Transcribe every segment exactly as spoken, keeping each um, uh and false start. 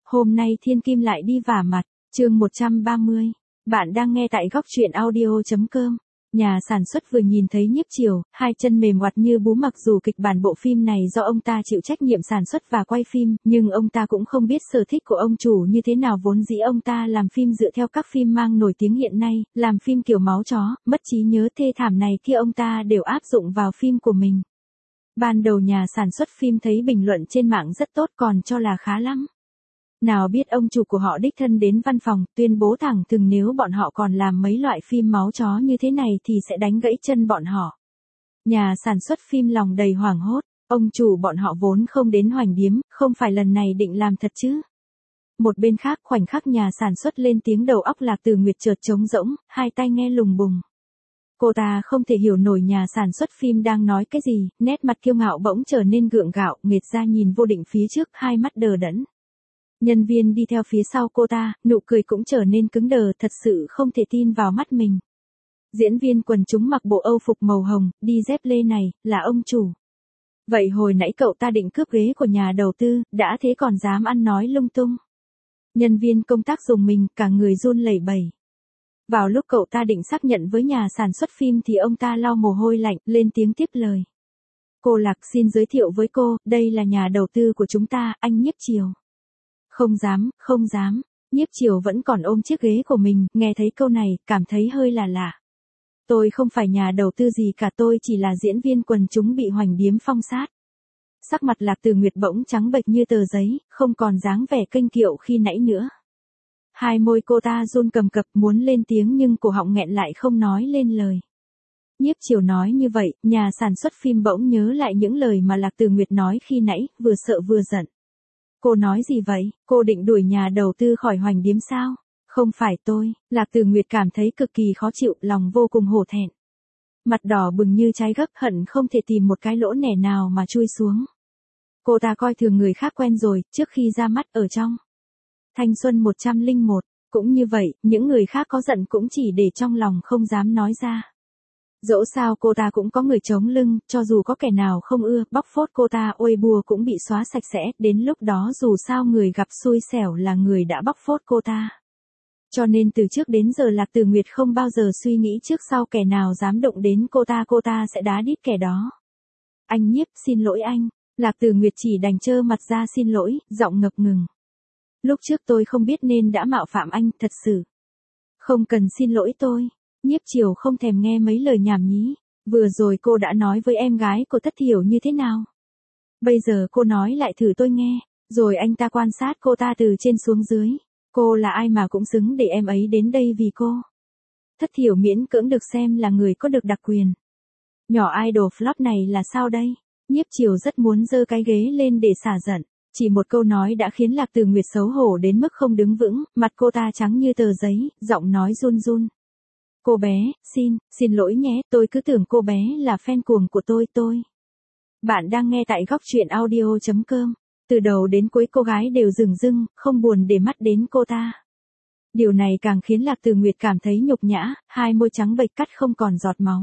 Hôm nay thiên kim lại đi vả mặt, chương một trăm ba mươi. Bạn đang nghe tại góc truyện audio.com. Nhà sản xuất vừa nhìn thấy Nhiếp Chiều, hai chân mềm oặt như bú, mặc dù kịch bản bộ phim này do ông ta chịu trách nhiệm sản xuất và quay phim, nhưng ông ta cũng không biết sở thích của ông chủ như thế nào. Vốn dĩ ông ta làm phim dựa theo các phim mang nổi tiếng hiện nay, làm phim kiểu máu chó, mất trí nhớ thê thảm này kia ông ta đều áp dụng vào phim của mình. Ban đầu nhà sản xuất phim thấy bình luận trên mạng rất tốt còn cho là khá lắm. Nào biết ông chủ của họ đích thân đến văn phòng, tuyên bố thẳng thừng nếu bọn họ còn làm mấy loại phim máu chó như thế này thì sẽ đánh gãy chân bọn họ. Nhà sản xuất phim lòng đầy hoảng hốt, ông chủ bọn họ vốn không đến Hoành Điếm, không phải lần này định làm thật chứ. Một bên khác, khoảnh khắc nhà sản xuất lên tiếng, đầu óc Lạc Từ Nguyệt chợt trống rỗng, hai tay nghe lùng bùng. Cô ta không thể hiểu nổi nhà sản xuất phim đang nói cái gì, nét mặt kiêu ngạo bỗng trở nên gượng gạo, nghệt ra nhìn vô định phía trước, hai mắt đờ đẫn. Nhân viên đi theo phía sau cô ta, nụ cười cũng trở nên cứng đờ, thật sự không thể tin vào mắt mình. Diễn viên quần chúng mặc bộ Âu phục màu hồng, đi dép lê này, là ông chủ. Vậy hồi nãy cậu ta định cướp ghế của nhà đầu tư, đã thế còn dám ăn nói lung tung. Nhân viên công tác dùng mình, cả người run lẩy bẩy. Vào lúc cậu ta định xác nhận với nhà sản xuất phim thì ông ta lau mồ hôi lạnh, lên tiếng tiếp lời. Cô Lạc xin giới thiệu với cô, đây là nhà đầu tư của chúng ta, anh Nhiếp Chiều. Không dám, không dám, Nhiếp Chiều vẫn còn ôm chiếc ghế của mình, nghe thấy câu này, cảm thấy hơi là lạ. Tôi không phải nhà đầu tư gì cả, tôi chỉ là diễn viên quần chúng bị Hoành Điếm phong sát. Sắc mặt Lạc Từ Nguyệt bỗng trắng bệch như tờ giấy, không còn dáng vẻ kênh kiệu khi nãy nữa. Hai môi cô ta run cầm cập muốn lên tiếng nhưng cổ họng nghẹn lại không nói lên lời. Nhiếp Chiều nói như vậy, nhà sản xuất phim bỗng nhớ lại những lời mà Lạc Từ Nguyệt nói khi nãy, vừa sợ vừa giận. Cô nói gì vậy, cô định đuổi nhà đầu tư khỏi Hoành Điếm sao? Không phải tôi, Lạc Từ Nguyệt cảm thấy cực kỳ khó chịu, lòng vô cùng hổ thẹn. Mặt đỏ bừng như trái gấc, hận không thể tìm một cái lỗ nẻ nào mà chui xuống. Cô ta coi thường người khác quen rồi, trước khi ra mắt ở trong Thanh Xuân một trăm lẻ một, cũng như vậy, những người khác có giận cũng chỉ để trong lòng không dám nói ra. Dẫu sao cô ta cũng có người chống lưng, cho dù có kẻ nào không ưa, bóc phốt cô ta, ôi bùa cũng bị xóa sạch sẽ, đến lúc đó dù sao người gặp xui xẻo là người đã bóc phốt cô ta. Cho nên từ trước đến giờ Lạc Từ Nguyệt không bao giờ suy nghĩ trước sau, kẻ nào dám động đến cô ta cô ta sẽ đá đít kẻ đó. Anh Nhiếp, xin lỗi anh. Lạc Từ Nguyệt chỉ đành trơ mặt ra xin lỗi, giọng ngập ngừng. Lúc trước tôi không biết nên đã mạo phạm anh, thật sự. Không cần xin lỗi tôi. Nhiếp Chiều không thèm nghe mấy lời nhảm nhí. Vừa rồi cô đã nói với em gái của Tất Hiểu như thế nào? Bây giờ cô nói lại thử tôi nghe. Rồi anh ta quan sát cô ta từ trên xuống dưới. Cô là ai mà cũng xứng để em ấy đến đây vì cô. Tất Hiểu miễn cưỡng được xem là người có được đặc quyền. Nhỏ idol flop này là sao đây? Nhiếp Chiều rất muốn giơ cái ghế lên để xả giận. Chỉ một câu nói đã khiến Lạc Từ Nguyệt xấu hổ đến mức không đứng vững, mặt cô ta trắng như tờ giấy, giọng nói run run. Cô bé, xin, xin lỗi nhé, tôi cứ tưởng cô bé là fan cuồng của tôi, tôi. Bạn đang nghe tại góc truyện audio.com. Từ đầu đến cuối cô gái đều dửng dưng, không buồn để mắt đến cô ta. Điều này càng khiến Lạc Từ Nguyệt cảm thấy nhục nhã, hai môi trắng bệch cắt không còn giọt máu.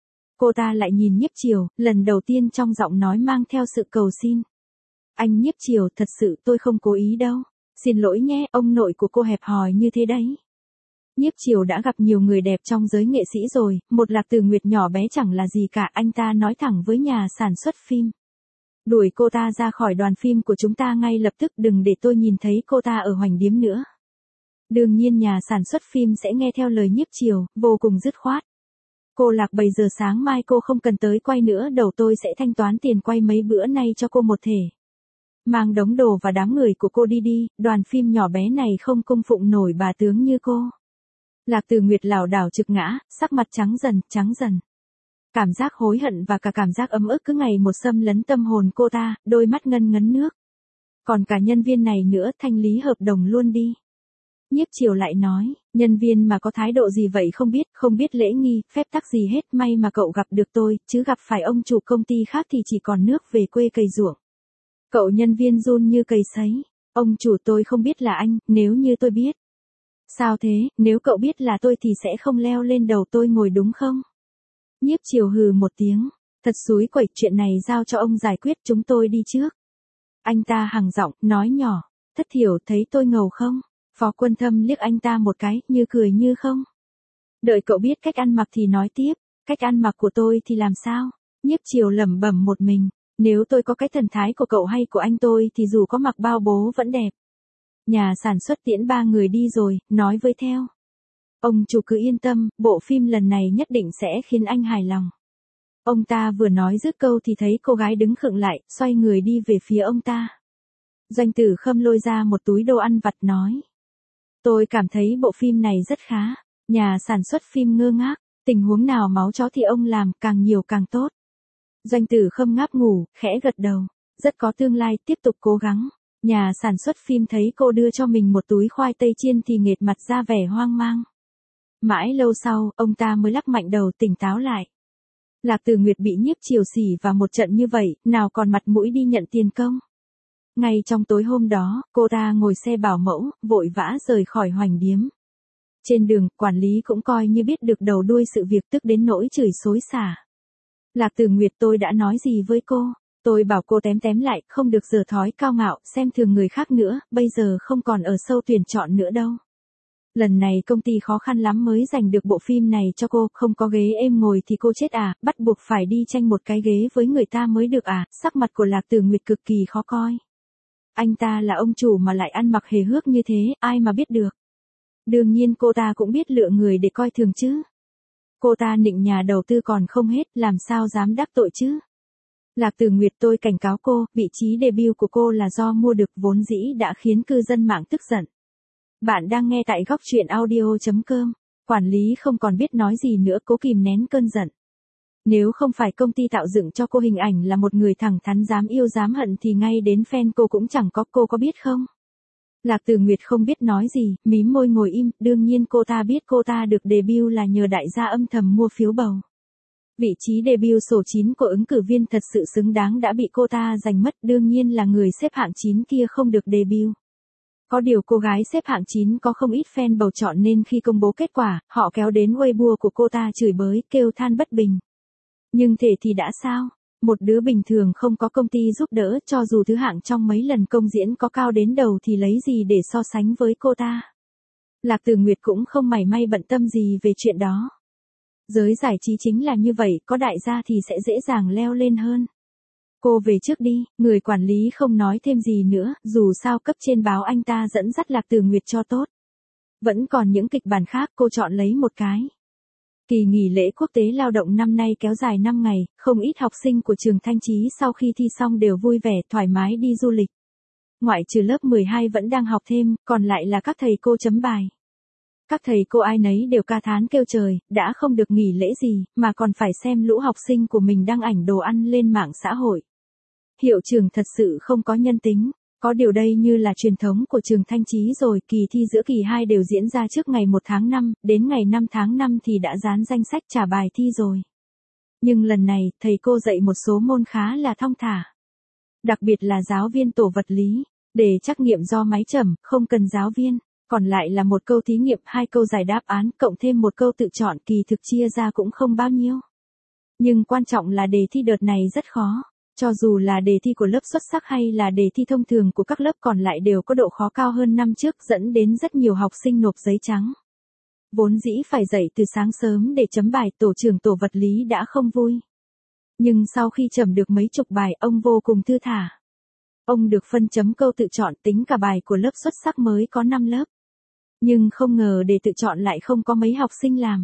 Cô ta lại nhìn Nhiếp Chiều, lần đầu tiên trong giọng nói mang theo sự cầu xin. Anh Nhiếp Chiều, thật sự tôi không cố ý đâu. Xin lỗi nhé, ông nội của cô hẹp hòi như thế đấy. Nhiếp Chiều đã gặp nhiều người đẹp trong giới nghệ sĩ rồi, một Lạc Từ Nguyệt nhỏ bé chẳng là gì cả, anh ta nói thẳng với nhà sản xuất phim. Đuổi cô ta ra khỏi đoàn phim của chúng ta ngay lập tức, đừng để tôi nhìn thấy cô ta ở Hoành Điếm nữa. Đương nhiên nhà sản xuất phim sẽ nghe theo lời Nhiếp Chiều, vô cùng dứt khoát. Cô Lạc, bảy giờ sáng mai cô không cần tới quay nữa, đầu tôi sẽ thanh toán tiền quay mấy bữa nay cho cô một thể. Mang đống đồ và đám người của cô đi đi, đoàn phim nhỏ bé này không cung phụng nổi bà tướng như cô. Lạc Từ Nguyệt lảo đảo trực ngã, sắc mặt trắng dần, trắng dần. Cảm giác hối hận và cả cảm giác ấm ức cứ ngày một xâm lấn tâm hồn cô ta, đôi mắt ngân ngấn nước. Còn cả nhân viên này nữa, thanh lý hợp đồng luôn đi. Nhiếp Chiều lại nói, nhân viên mà có thái độ gì vậy không biết, không biết lễ nghi, phép tắc gì hết, may mà cậu gặp được tôi, chứ gặp phải ông chủ công ty khác thì chỉ còn nước về quê cày ruộng. Cậu nhân viên run như cầy sấy, ông chủ tôi không biết là anh, nếu như tôi biết. Sao thế, nếu cậu biết là tôi thì sẽ không leo lên đầu tôi ngồi đúng không? Nhiếp Chiều hừ một tiếng, thật xúi quẩy, chuyện này giao cho ông giải quyết, chúng tôi đi trước. Anh ta hằng giọng, nói nhỏ, thất thiểu thấy tôi ngầu không? Phó Quân Thâm liếc anh ta một cái, như cười như không. Đợi cậu biết cách ăn mặc thì nói tiếp, cách ăn mặc của tôi thì làm sao? Nhiếp Chiều lẩm bẩm một mình, nếu tôi có cái thần thái của cậu hay của anh tôi thì dù có mặc bao bố vẫn đẹp. Nhà sản xuất tiễn ba người đi rồi, nói với theo. Ông chủ cứ yên tâm, bộ phim lần này nhất định sẽ khiến anh hài lòng. Ông ta vừa nói dứt câu thì thấy cô gái đứng khựng lại, xoay người đi về phía ông ta. Doanh Tử Khâm lôi ra một túi đồ ăn vặt nói. Tôi cảm thấy bộ phim này rất khá. Nhà sản xuất phim ngơ ngác, tình huống nào máu chó thì ông làm, càng nhiều càng tốt. Doanh Tử Khâm ngáp ngủ, khẽ gật đầu. Rất có tương lai, tiếp tục cố gắng. Nhà sản xuất phim thấy cô đưa cho mình một túi khoai tây chiên thì nghệt mặt ra vẻ hoang mang. Mãi lâu sau, ông ta mới lắc mạnh đầu tỉnh táo lại. Lạc Tử Nguyệt bị Nhiếp Chiều xỉ vào một trận như vậy, nào còn mặt mũi đi nhận tiền công. Ngay trong tối hôm đó, cô ta ngồi xe bảo mẫu, vội vã rời khỏi Hoành Điếm. Trên đường, quản lý cũng coi như biết được đầu đuôi sự việc, tức đến nỗi chửi xối xả. Lạc Tử Nguyệt, tôi đã nói gì với cô? Tôi bảo cô tém tém lại, không được giở thói cao ngạo, xem thường người khác nữa, bây giờ không còn ở sâu tuyển chọn nữa đâu. Lần này công ty khó khăn lắm mới giành được bộ phim này cho cô, không có ghế êm ngồi thì cô chết à, bắt buộc phải đi tranh một cái ghế với người ta mới được à, sắc mặt của Lạc Tử Nguyệt cực kỳ khó coi. Anh ta là ông chủ mà lại ăn mặc hề hước như thế, ai mà biết được. Đương nhiên cô ta cũng biết lựa người để coi thường chứ. Cô ta nịnh nhà đầu tư còn không hết, làm sao dám đắc tội chứ. Lạc Tử Nguyệt, tôi cảnh cáo cô, vị trí debut của cô là do mua được vốn dĩ đã khiến cư dân mạng tức giận. Bạn đang nghe tại góc truyện audio chấm com. Quản lý không còn biết nói gì nữa, cố kìm nén cơn giận. Nếu không phải công ty tạo dựng cho cô hình ảnh là một người thẳng thắn dám yêu dám hận thì ngay đến fan cô cũng chẳng có, cô có biết không? Lạc Tử Nguyệt không biết nói gì, mím môi ngồi im, đương nhiên cô ta biết cô ta được debut là nhờ đại gia âm thầm mua phiếu bầu. Vị trí debut số chín của ứng cử viên thật sự xứng đáng đã bị cô ta giành mất, đương nhiên là người xếp hạng chín kia không được debut. Có điều cô gái xếp hạng chín có không ít fan bầu chọn nên khi công bố kết quả, họ kéo đến Weibo của cô ta chửi bới, kêu than bất bình. Nhưng thể thì đã sao? Một đứa bình thường không có công ty giúp đỡ, cho dù thứ hạng trong mấy lần công diễn có cao đến đầu thì lấy gì để so sánh với cô ta. Lạc Tử Nguyệt cũng không mảy may bận tâm gì về chuyện đó. Giới giải trí chính là như vậy, có đại gia thì sẽ dễ dàng leo lên hơn. Cô về trước đi, người quản lý không nói thêm gì nữa, dù sao cấp trên báo anh ta dẫn dắt Lạc Tử Nguyệt cho tốt. Vẫn còn những kịch bản khác, cô chọn lấy một cái. Kỳ nghỉ lễ quốc tế lao động năm nay kéo dài năm ngày, không ít học sinh của trường Thanh Chí sau khi thi xong đều vui vẻ, thoải mái đi du lịch. Ngoại trừ lớp mười hai vẫn đang học thêm, còn lại là các thầy cô chấm bài. Các thầy cô ai nấy đều ca thán kêu trời, đã không được nghỉ lễ gì, mà còn phải xem lũ học sinh của mình đăng ảnh đồ ăn lên mạng xã hội. Hiệu trưởng thật sự không có nhân tính. Có điều đây như là truyền thống của trường Thanh Chí rồi, kỳ thi giữa kỳ hai đều diễn ra trước ngày một tháng năm, đến ngày năm tháng năm thì đã dán danh sách trả bài thi rồi. Nhưng lần này, thầy cô dạy một số môn khá là thong thả. Đặc biệt là giáo viên tổ vật lý, đề trắc nghiệm do máy trẩm, không cần giáo viên. Còn lại là một câu thí nghiệm, hai câu giải đáp án, cộng thêm một câu tự chọn, kỳ thực chia ra cũng không bao nhiêu. Nhưng quan trọng là đề thi đợt này rất khó. Cho dù là đề thi của lớp xuất sắc hay là đề thi thông thường của các lớp còn lại đều có độ khó cao hơn năm trước, dẫn đến rất nhiều học sinh nộp giấy trắng. Vốn dĩ phải dậy từ sáng sớm để chấm bài, tổ trưởng tổ vật lý đã không vui. Nhưng sau khi chấm được mấy chục bài, ông vô cùng thư thả. Ông được phân chấm câu tự chọn, tính cả bài của lớp xuất sắc mới có năm lớp. Nhưng không ngờ đề tự chọn lại không có mấy học sinh làm.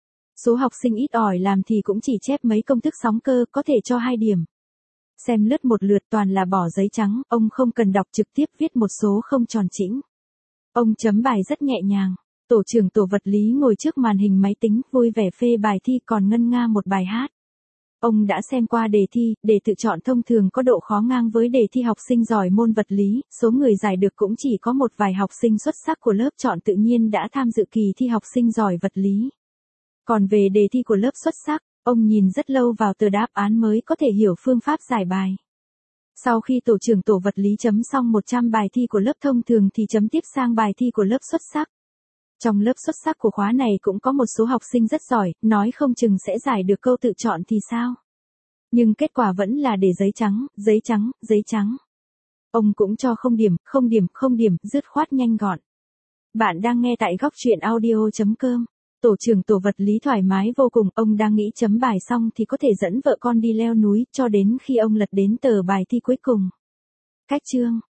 Số học sinh ít ỏi làm thì cũng chỉ chép mấy công thức sóng cơ, có thể cho hai điểm. Xem lướt một lượt toàn là bỏ giấy trắng, ông không cần đọc trực tiếp viết một số không tròn chỉnh. Ông chấm bài rất nhẹ nhàng. Tổ trưởng tổ vật lý ngồi trước màn hình máy tính, vui vẻ phê bài thi còn ngân nga một bài hát. Ông đã xem qua đề thi, đề tự chọn thông thường có độ khó ngang với đề thi học sinh giỏi môn vật lý, số người giải được cũng chỉ có một vài học sinh xuất sắc của lớp chọn tự nhiên đã tham dự kỳ thi học sinh giỏi vật lý. Còn về đề thi của lớp xuất sắc, ông nhìn rất lâu vào tờ đáp án mới có thể hiểu phương pháp giải bài. Sau khi tổ trưởng tổ vật lý chấm xong một trăm bài thi của lớp thông thường thì chấm tiếp sang bài thi của lớp xuất sắc. Trong lớp xuất sắc của khóa này cũng có một số học sinh rất giỏi, nói không chừng sẽ giải được câu tự chọn thì sao. Nhưng kết quả vẫn là để giấy trắng, giấy trắng, giấy trắng. Ông cũng cho không điểm, không điểm, không điểm, dứt khoát nhanh gọn. Bạn đang nghe tại góc truyện audio.com. Tổ trưởng tổ vật lý thoải mái vô cùng, ông đang nghĩ chấm bài xong thì có thể dẫn vợ con đi leo núi, cho đến khi ông lật đến tờ bài thi cuối cùng. Cách chương.